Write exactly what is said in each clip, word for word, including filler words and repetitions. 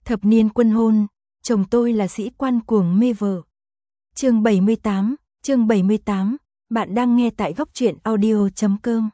Thập niên quân hôn, chồng tôi là sĩ quan cuồng mê vợ. Chương bảy mươi tám, chương bảy mươi tám, bạn đang nghe tại góc truyện audio chấm com.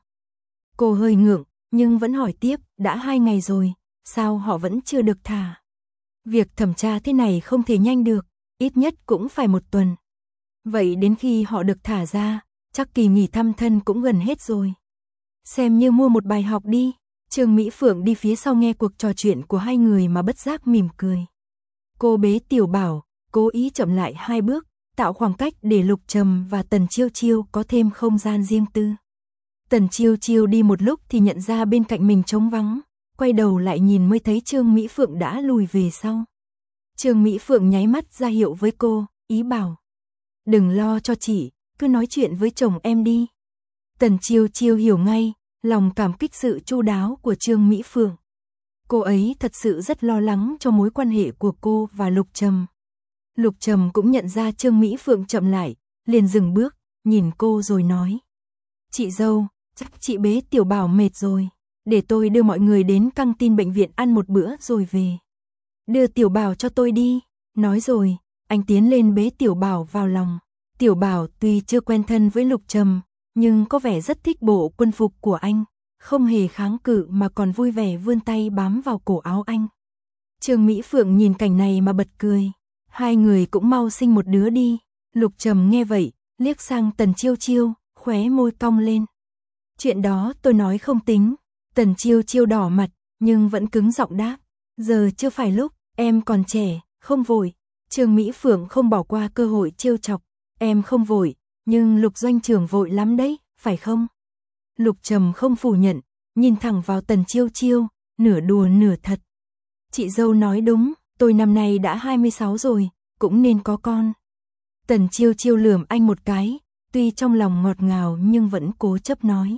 Cô hơi ngượng, nhưng vẫn hỏi tiếp, đã hai ngày rồi, sao họ vẫn chưa được thả? Việc thẩm tra thế này không thể nhanh được, ít nhất cũng phải một tuần. Vậy đến khi họ được thả ra, chắc kỳ nghỉ thăm thân cũng gần hết rồi. Xem như mua một bài học đi. Trương Mỹ Phượng đi phía sau nghe cuộc trò chuyện của hai người mà bất giác mỉm cười. Cô bế Tiểu Bảo, cố ý chậm lại hai bước, tạo khoảng cách để Lục Trầm và Tần Chiêu Chiêu có thêm không gian riêng tư. Tần Chiêu Chiêu đi một lúc thì nhận ra bên cạnh mình trống vắng, quay đầu lại nhìn mới thấy Trương Mỹ Phượng đã lùi về sau. Trương Mỹ Phượng nháy mắt ra hiệu với cô, ý bảo: đừng lo cho chị, cứ nói chuyện với chồng em đi. Tần Chiêu Chiêu hiểu ngay, lòng cảm kích sự chu đáo của Trương Mỹ Phượng. Cô ấy thật sự rất lo lắng cho mối quan hệ của cô và Lục Trầm. Lục Trầm cũng nhận ra Trương Mỹ Phượng chậm lại, liền dừng bước, nhìn cô rồi nói: chị dâu, chắc chị bế Tiểu Bảo mệt rồi, để tôi đưa mọi người đến căng tin bệnh viện ăn một bữa rồi về. Đưa Tiểu Bảo cho tôi đi. Nói rồi, anh tiến lên bế Tiểu Bảo vào lòng. Tiểu Bảo tuy chưa quen thân với Lục Trầm, nhưng có vẻ rất thích bộ quân phục của anh, không hề kháng cự mà còn vui vẻ vươn tay bám vào cổ áo anh. Trương Mỹ Phượng nhìn cảnh này mà bật cười, hai người cũng mau sinh một đứa đi. Lục Trầm nghe vậy, liếc sang Tần Chiêu Chiêu, khóe môi cong lên. Chuyện đó tôi nói không tính. Tần Chiêu Chiêu đỏ mặt, nhưng vẫn cứng giọng đáp: giờ chưa phải lúc, em còn trẻ, không vội. Trương Mỹ Phượng không bỏ qua cơ hội trêu chọc: em không vội, nhưng Lục doanh trưởng vội lắm đấy, phải không? Lục Trầm không phủ nhận, nhìn thẳng vào Tần Chiêu Chiêu, nửa đùa nửa thật. Chị dâu nói đúng, tôi năm nay đã hai mươi sáu rồi, cũng nên có con. Tần Chiêu Chiêu lườm anh một cái, tuy trong lòng ngọt ngào nhưng vẫn cố chấp nói: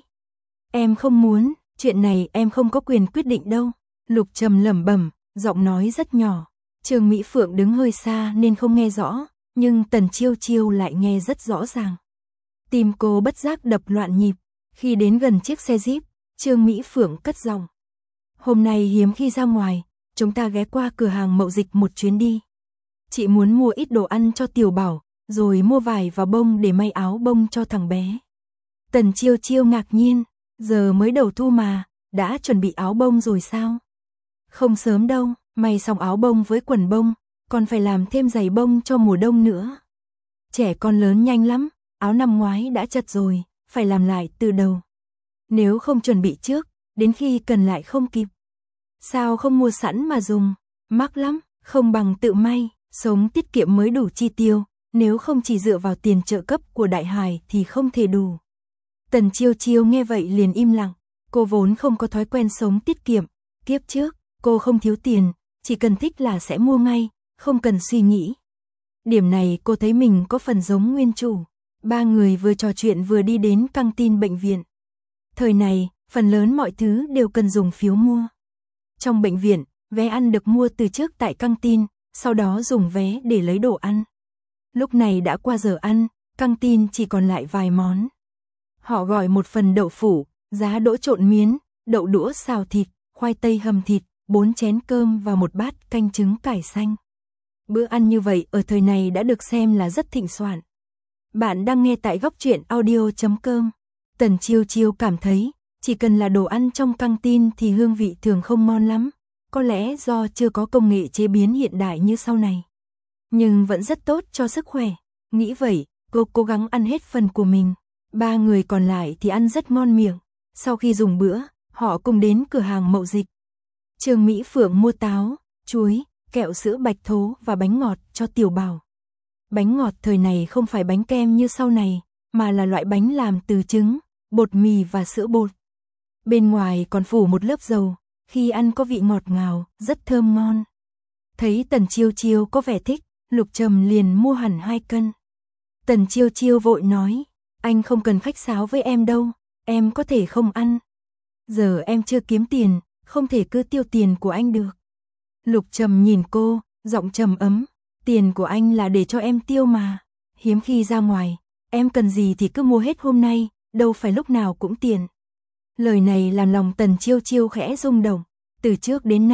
em không muốn, chuyện này em không có quyền quyết định đâu. Lục Trầm lẩm bẩm, giọng nói rất nhỏ. Trương Mỹ Phượng đứng hơi xa nên không nghe rõ, nhưng Tần Chiêu Chiêu lại nghe rất rõ ràng. Tim cô bất giác đập loạn nhịp. Khi đến gần chiếc xe Jeep, Trương Mỹ Phượng cất giọng: hôm nay hiếm khi ra ngoài, chúng ta ghé qua cửa hàng mậu dịch một chuyến đi. Chị muốn mua ít đồ ăn cho Tiểu Bảo, rồi mua vải và bông để may áo bông cho thằng bé. Tần Chiêu Chiêu ngạc nhiên, giờ mới đầu thu mà, đã chuẩn bị áo bông rồi sao? Không sớm đâu, may xong áo bông với quần bông, còn phải làm thêm giày bông cho mùa đông nữa. Trẻ con lớn nhanh lắm, áo năm ngoái đã chật rồi, phải làm lại từ đầu. Nếu không chuẩn bị trước, đến khi cần lại không kịp. Sao không mua sẵn mà dùng, mắc lắm, không bằng tự may, sống tiết kiệm mới đủ chi tiêu, nếu không chỉ dựa vào tiền trợ cấp của Đại Hải thì không thể đủ. Tần Chiêu Chiêu nghe vậy liền im lặng, cô vốn không có thói quen sống tiết kiệm, kiếp trước, cô không thiếu tiền, chỉ cần thích là sẽ mua ngay, không cần suy nghĩ. Điểm này cô thấy mình có phần giống nguyên chủ. Ba người vừa trò chuyện vừa đi đến căng tin bệnh viện. Thời này, phần lớn mọi thứ đều cần dùng phiếu mua. Trong bệnh viện, vé ăn được mua từ trước tại căng tin, sau đó dùng vé để lấy đồ ăn. Lúc này đã qua giờ ăn, căng tin chỉ còn lại vài món. Họ gọi một phần đậu phủ, giá đỗ trộn miến, đậu đũa xào thịt, khoai tây hầm thịt, bốn chén cơm và một bát canh trứng cải xanh. Bữa ăn như vậy ở thời này đã được xem là rất thịnh soạn. Bạn đang nghe tại góc truyện audio chấm com. Tần Chiêu Chiêu cảm thấy, chỉ cần là đồ ăn trong căng tin thì hương vị thường không ngon lắm, có lẽ do chưa có công nghệ chế biến hiện đại như sau này. Nhưng vẫn rất tốt cho sức khỏe. Nghĩ vậy, cô cố gắng ăn hết phần của mình. Ba người còn lại thì ăn rất ngon miệng. Sau khi dùng bữa, họ cùng đến cửa hàng mậu dịch. Trương Mỹ Phượng mua táo, chuối, kẹo sữa bạch thố và bánh ngọt cho Tiểu Bảo. Bánh ngọt thời này không phải bánh kem như sau này, mà là loại bánh làm từ trứng, bột mì và sữa bột. Bên ngoài còn phủ một lớp dầu, khi ăn có vị ngọt ngào, rất thơm ngon. Thấy Tần Chiêu Chiêu có vẻ thích, Lục Trầm liền mua hẳn hai cân. Tần Chiêu Chiêu vội nói: anh không cần khách sáo với em đâu, em có thể không ăn. Giờ em chưa kiếm tiền, không thể cứ tiêu tiền của anh được. Lục Trầm nhìn cô, giọng trầm ấm: tiền của anh là để cho em tiêu mà. Hiếm khi ra ngoài, em cần gì thì cứ mua hết hôm nay, đâu phải lúc nào cũng tiền. Lời này làm lòng Tần Chiêu Chiêu khẽ rung động. Từ trước đến nay,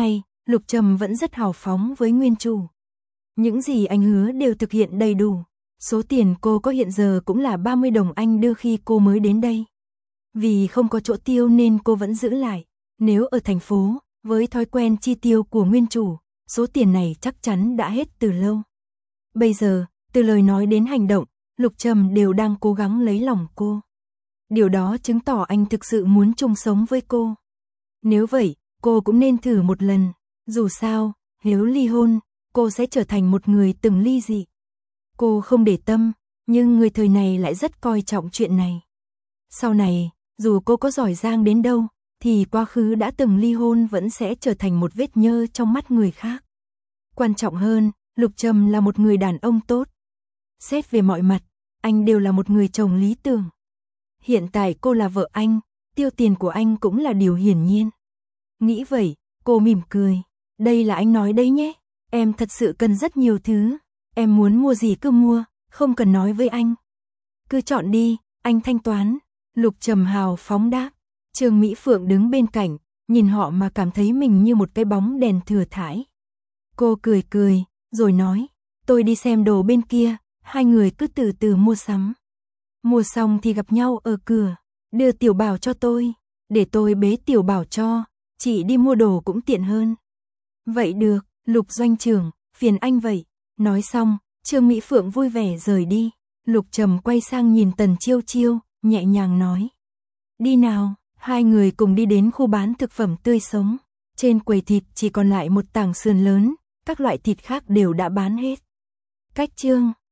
Lục Trầm vẫn rất hào phóng với nguyên chủ. Những gì anh hứa đều thực hiện đầy đủ. Số tiền cô có hiện giờ cũng là ba mươi đồng anh đưa khi cô mới đến đây. Vì không có chỗ tiêu nên cô vẫn giữ lại. Nếu ở thành phố, với thói quen chi tiêu của nguyên chủ, số tiền này chắc chắn đã hết từ lâu. Bây giờ, từ lời nói đến hành động, Lục Trầm đều đang cố gắng lấy lòng cô. Điều đó chứng tỏ anh thực sự muốn chung sống với cô. Nếu vậy, cô cũng nên thử một lần. Dù sao, nếu ly hôn, cô sẽ trở thành một người từng ly dị. Cô không để tâm, nhưng người thời này lại rất coi trọng chuyện này. Sau này, dù cô có giỏi giang đến đâu, thì quá khứ đã từng ly hôn vẫn sẽ trở thành một vết nhơ trong mắt người khác. Quan trọng hơn, Lục Trầm là một người đàn ông tốt. Xét về mọi mặt, anh đều là một người chồng lý tưởng. Hiện tại cô là vợ anh, tiêu tiền của anh cũng là điều hiển nhiên. Nghĩ vậy, cô mỉm cười. Đây là anh nói đấy nhé, em thật sự cần rất nhiều thứ. Em muốn mua gì cứ mua, không cần nói với anh. Cứ chọn đi, anh thanh toán. Lục Trầm hào phóng đáp. Trương Mỹ Phượng đứng bên cạnh, nhìn họ mà cảm thấy mình như một cái bóng đèn thừa thãi. Cô cười cười, rồi nói, tôi đi xem đồ bên kia, hai người cứ từ từ mua sắm. Mua xong thì gặp nhau ở cửa, đưa Tiểu Bảo cho tôi, để tôi bế Tiểu Bảo cho, chị đi mua đồ cũng tiện hơn. Vậy được, Lục doanh trưởng, phiền anh vậy. Nói xong, Trương Mỹ Phượng vui vẻ rời đi. Lục Trầm quay sang nhìn Tần Chiêu Chiêu, nhẹ nhàng nói. Đi nào, hai người cùng đi đến khu bán thực phẩm tươi sống. Trên quầy thịt chỉ còn lại một tảng sườn lớn, các loại thịt khác đều đã bán hết. Cách chương